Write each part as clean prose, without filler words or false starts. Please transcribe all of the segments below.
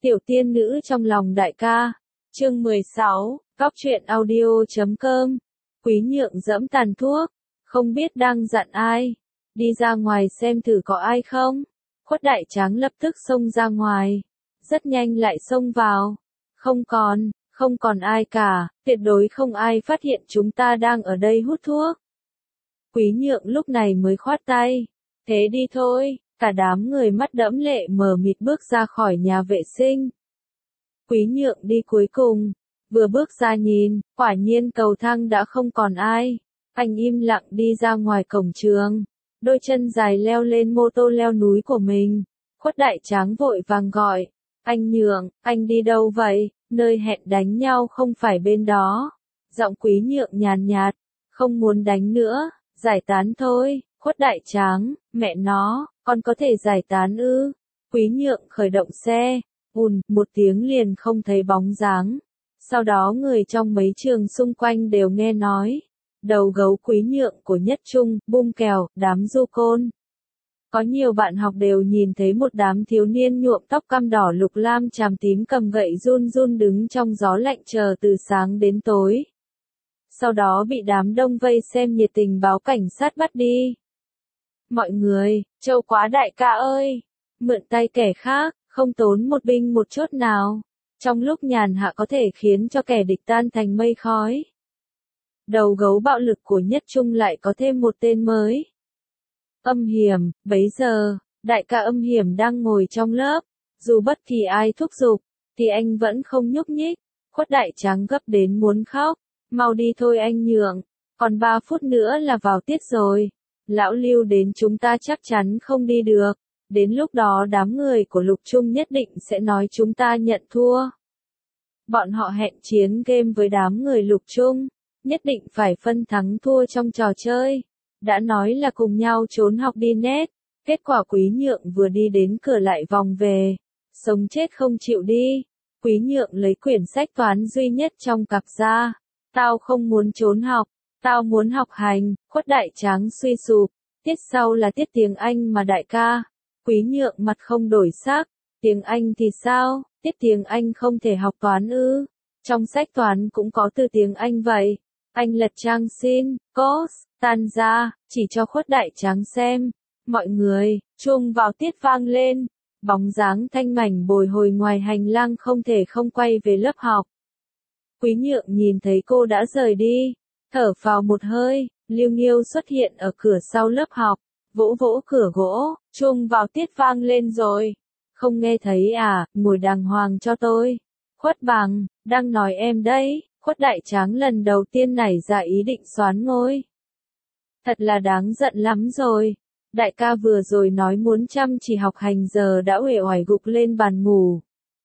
Tiểu tiên nữ trong lòng đại ca. Chương 16, Góc truyện audio.com. Quý Nhượng dẫm tàn thuốc, không biết đang dặn ai. Đi ra ngoài xem thử có ai không. Khuất Đại Tráng lập tức xông ra ngoài. Rất nhanh lại xông vào. Không còn ai cả, tuyệt đối không ai phát hiện chúng ta đang ở đây hút thuốc. Quý Nhượng lúc này mới khoát tay. Thế đi thôi, cả đám người mắt đẫm lệ mờ mịt bước ra khỏi nhà vệ sinh. Quý Nhượng đi cuối cùng, vừa bước ra nhìn, quả nhiên cầu thang đã không còn ai. Anh im lặng đi ra ngoài cổng trường, đôi chân dài leo lên mô tô leo núi của mình. Khuất Đại Tráng vội vàng gọi, anh Nhượng, anh đi đâu vậy, nơi hẹn đánh nhau không phải bên đó. Giọng Quý Nhượng nhàn nhạt, không muốn đánh nữa, giải tán thôi. Khuất Đại Tráng, mẹ nó, con có thể giải tán ư? Quý Nhượng khởi động xe, một tiếng liền không thấy bóng dáng. Sau đó người trong mấy trường xung quanh đều nghe nói. Đầu gấu Quý Nhượng của Nhất Trung, bung kèo, đám du côn. Có nhiều bạn học đều nhìn thấy một đám thiếu niên nhuộm tóc cam đỏ lục lam chàm tím cầm gậy run run đứng trong gió lạnh chờ từ sáng đến tối. Sau đó bị đám đông vây xem nhiệt tình báo cảnh sát bắt đi. Mọi người, trâu quá đại ca ơi, mượn tay kẻ khác, không tốn một binh một chốt nào, trong lúc nhàn hạ có thể khiến cho kẻ địch tan thành mây khói. Đầu gấu bạo lực của Nhất Trung lại có thêm một tên mới. Âm Hiểm, bấy giờ, đại ca Âm Hiểm đang ngồi trong lớp, dù bất kỳ ai thúc giục, thì anh vẫn không nhúc nhích. Khuất Đại Tráng gấp đến muốn khóc, mau đi thôi anh Nhượng, còn 3 phút nữa là vào tiết rồi. Lão Lưu đến chúng ta chắc chắn không đi được, đến lúc đó đám người của Lục Trung nhất định sẽ nói chúng ta nhận thua. Bọn họ hẹn chiến game với đám người Lục Trung, nhất định phải phân thắng thua trong trò chơi. Đã nói là cùng nhau trốn học đi nét, kết quả Quý Nhượng vừa đi đến cửa lại vòng về, sống chết không chịu đi. Quý Nhượng lấy quyển sách toán duy nhất trong cặp ra, tao không muốn trốn học, tao muốn học hành. Khuất Đại Tráng suy sụp, tiết sau là tiết tiếng Anh mà đại ca. Quý Nhượng mặt không đổi sắc, tiếng Anh thì sao, tiết tiếng Anh không thể học toán ư? Trong sách toán cũng có từ tiếng Anh vậy. Anh lật trang xin, cos, tan ra, chỉ cho Khuất Đại Tráng xem. Mọi người, chuông vào tiết vang lên, bóng dáng Thanh Mảnh bồi hồi ngoài hành lang không thể không quay về lớp học. Quý Nhượng nhìn thấy cô đã rời đi, thở phào một hơi. Liêu Nghiêu xuất hiện ở cửa sau lớp học, vỗ vỗ cửa gỗ, chuông vào tiết vang lên rồi. Không nghe thấy à, ngồi đàng hoàng cho tôi. Khuất Bằng, đang nói em đấy. Khuất Đại Tráng lần đầu tiên nảy ra ý định soán ngôi. Thật là đáng giận lắm rồi. Đại ca vừa rồi nói muốn chăm chỉ học hành giờ đã uể oải gục lên bàn ngủ.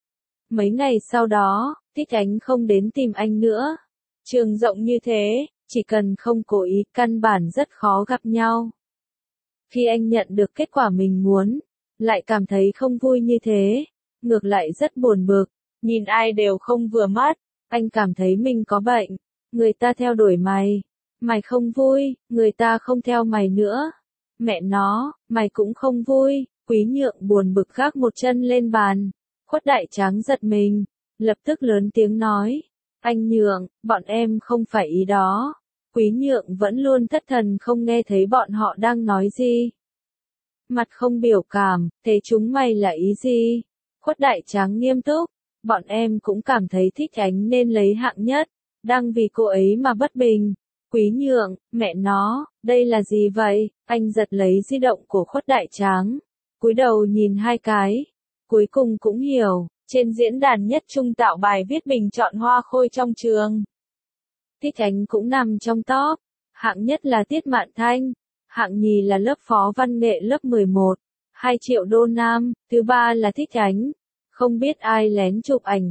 Mấy ngày sau đó, Thích Ánh không đến tìm anh nữa. Trường rộng như thế, chỉ cần không cố ý căn bản rất khó gặp nhau. Khi anh nhận được kết quả mình muốn, lại cảm thấy không vui như thế, ngược lại rất buồn bực, nhìn ai đều không vừa mắt, anh cảm thấy mình có bệnh, người ta theo đuổi mày không vui, người ta không theo mày nữa. Mẹ nó, mày cũng không vui. Quý Nhượng buồn bực gác một chân lên bàn. Khuất Đại Tráng giật mình, lập tức lớn tiếng nói, anh Nhượng, bọn em không phải ý đó. Quý Nhượng vẫn luôn thất thần không nghe thấy bọn họ đang nói gì. Mặt không biểu cảm, thế chúng mày là ý gì? Khuất Đại Tráng nghiêm túc, bọn em cũng cảm thấy Thích Ánh nên lấy hạng nhất, đang vì cô ấy mà bất bình. Quý Nhượng, mẹ nó, đây là gì vậy? Anh giật lấy di động của Khuất Đại Tráng, cúi đầu nhìn 2 cái, cuối cùng cũng hiểu, trên diễn đàn Nhất Trung tạo bài viết bình chọn hoa khôi trong trường. Thích Ánh cũng nằm trong top, hạng nhất là Tiết Mạn Thanh, hạng nhì là lớp phó văn nghệ lớp 11, 2 triệu đô nam, thứ ba là Thích Ánh. Không biết ai lén chụp ảnh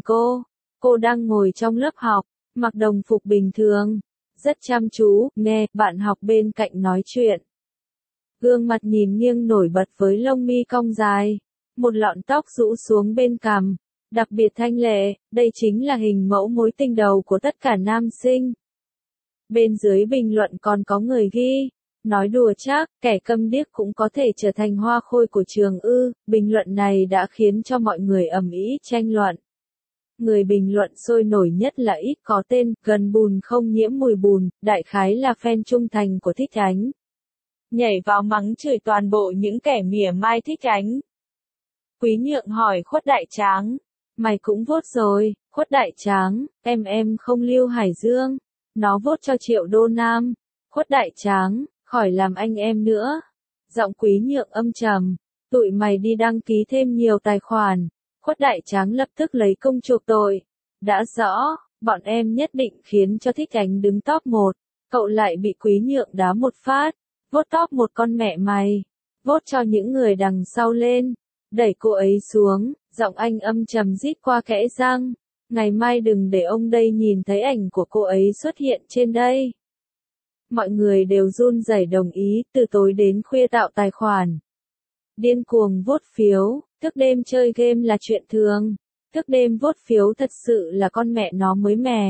cô đang ngồi trong lớp học, mặc đồng phục bình thường, rất chăm chú, nghe bạn học bên cạnh nói chuyện. Gương mặt nhìn nghiêng nổi bật với lông mi cong dài, một lọn tóc rũ xuống bên cằm, đặc biệt thanh lệ, đây chính là hình mẫu mối tình đầu của tất cả nam sinh. Bên dưới bình luận còn có người ghi, Nói đùa chắc, kẻ câm điếc cũng có thể trở thành hoa khôi của trường ư, bình luận này đã khiến cho mọi người ầm ĩ tranh luận. Người bình luận sôi nổi nhất là ít có tên, gần bùn không nhiễm mùi bùn, đại khái là fan trung thành của Thích Ánh. Nhảy vào mắng chửi toàn bộ những kẻ mỉa mai Thích Ánh. Quý Nhượng hỏi Khuất Đại Tráng, mày cũng vote rồi, Khuất Đại Tráng, em không Lưu Hải Dương, nó vote cho Triệu Đô Nam. Khuất Đại Tráng, khỏi làm anh em nữa. Giọng Quý Nhượng âm trầm, tụi mày đi đăng ký thêm nhiều tài khoản. Khuất Đại Tráng lập tức lấy công chuộc tội. Đã rõ, bọn em nhất định khiến cho Thích Ánh đứng top 1, cậu lại bị Quý Nhượng đá một phát. Vote top 1 con mẹ mày. Vote cho những người đằng sau lên. Đẩy cô ấy xuống, giọng anh âm trầm rít qua kẽ răng. Ngày mai đừng để ông đây nhìn thấy ảnh của cô ấy xuất hiện trên đây. Mọi người đều run rẩy đồng ý, từ tối đến khuya tạo tài khoản. Điên cuồng vote phiếu, thức đêm chơi game là chuyện thường. Thức đêm vote phiếu thật sự là con mẹ nó mới mẻ.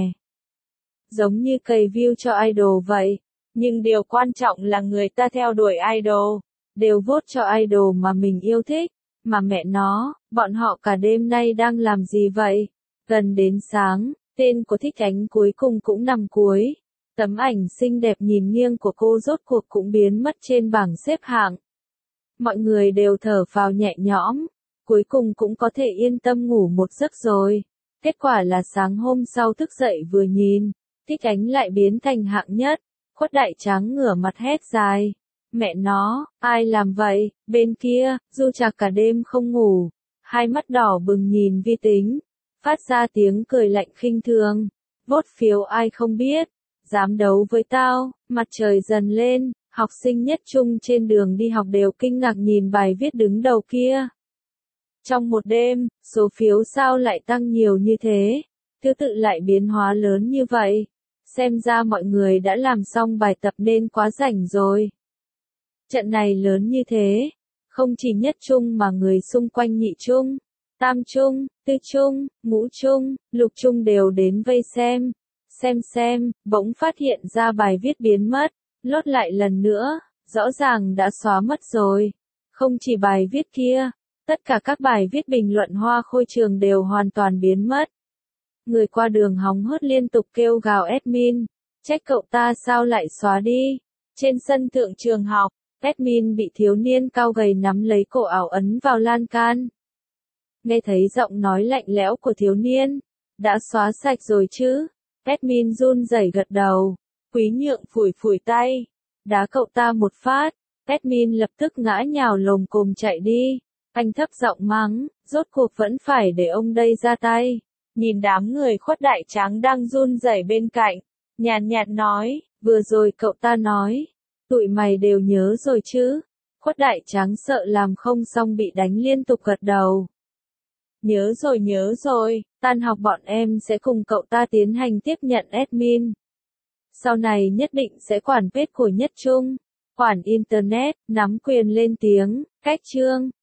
Giống như cày view cho idol vậy. Nhưng điều quan trọng là người ta theo đuổi idol. Đều vote cho idol mà mình yêu thích. Mà mẹ nó, bọn họ cả đêm nay đang làm gì vậy? Gần đến sáng, tên của Thích Ánh cuối cùng cũng nằm cuối. Tấm ảnh xinh đẹp nhìn nghiêng của cô rốt cuộc cũng biến mất trên bảng xếp hạng. Mọi người đều thở phào nhẹ nhõm, cuối cùng cũng có thể yên tâm ngủ một giấc rồi. Kết quả là sáng hôm sau thức dậy vừa nhìn, Thích Ánh lại biến thành hạng nhất. Khuất Đại Tráng ngửa mặt hét dài. Mẹ nó, ai làm vậy? Bên kia, Du Trạc cả đêm không ngủ, hai mắt đỏ bừng nhìn vi tính, phát ra tiếng cười lạnh khinh thường. Vote phiếu ai không biết, dám đấu với tao. Mặt trời dần lên, học sinh nhất trung trên đường đi học đều kinh ngạc nhìn bài viết đứng đầu kia. Trong một đêm, số phiếu sao lại tăng nhiều như thế? Thứ tự lại biến hóa lớn như vậy. Xem ra mọi người đã làm xong bài tập nên quá rảnh rồi. Trận này lớn như thế, không chỉ nhất trung mà người xung quanh nhị trung, tam trung, tư trung, ngũ trung, lục trung đều đến vây xem. Xem, bỗng phát hiện ra bài viết biến mất, lốt lại lần nữa, rõ ràng đã xóa mất rồi. Không chỉ bài viết kia, tất cả các bài viết bình luận hoa khôi trường đều hoàn toàn biến mất. Người qua đường hóng hớt liên tục kêu gào admin, trách cậu ta sao lại xóa đi. Trên sân thượng trường học, admin bị thiếu niên cao gầy nắm lấy cổ áo ấn vào lan can. Nghe thấy giọng nói lạnh lẽo của thiếu niên, đã xóa sạch rồi chứ? Admin run rẩy gật đầu. Quý Nhượng phủi tay, đá cậu ta một phát. Admin lập tức ngã nhào lồm cồm chạy đi. Anh thấp giọng mắng, rốt cuộc vẫn phải để ông đây ra tay. Nhìn đám người Khuất Đại Tráng đang run rẩy bên cạnh, nhàn nhạt nói, vừa rồi cậu ta nói, tụi mày đều nhớ rồi chứ? Khuất Đại Tráng sợ làm không xong bị đánh liên tục gật đầu. Nhớ rồi, tan học bọn em sẽ cùng cậu ta tiến hành tiếp nhận admin. Sau này nhất định sẽ quản page của nhất trung, quản internet, nắm quyền lên tiếng, cách chương.